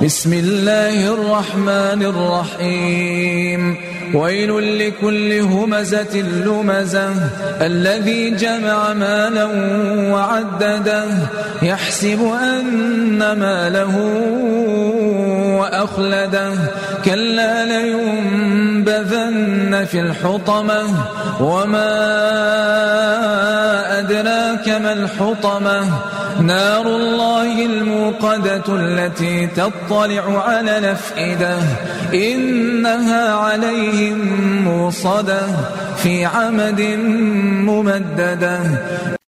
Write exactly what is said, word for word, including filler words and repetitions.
بسم الله الرحمن الرحيم ويل لكل همزة لمزة الذي جمع مالا وعدده يحسب أن ماله وأخلده كلا لينبذن في الحطمة وما أدراك ما الحطمة نار الله الموقدة التي تطلع على الأفئدة إنها عليهم موصدة في عمد ممددة.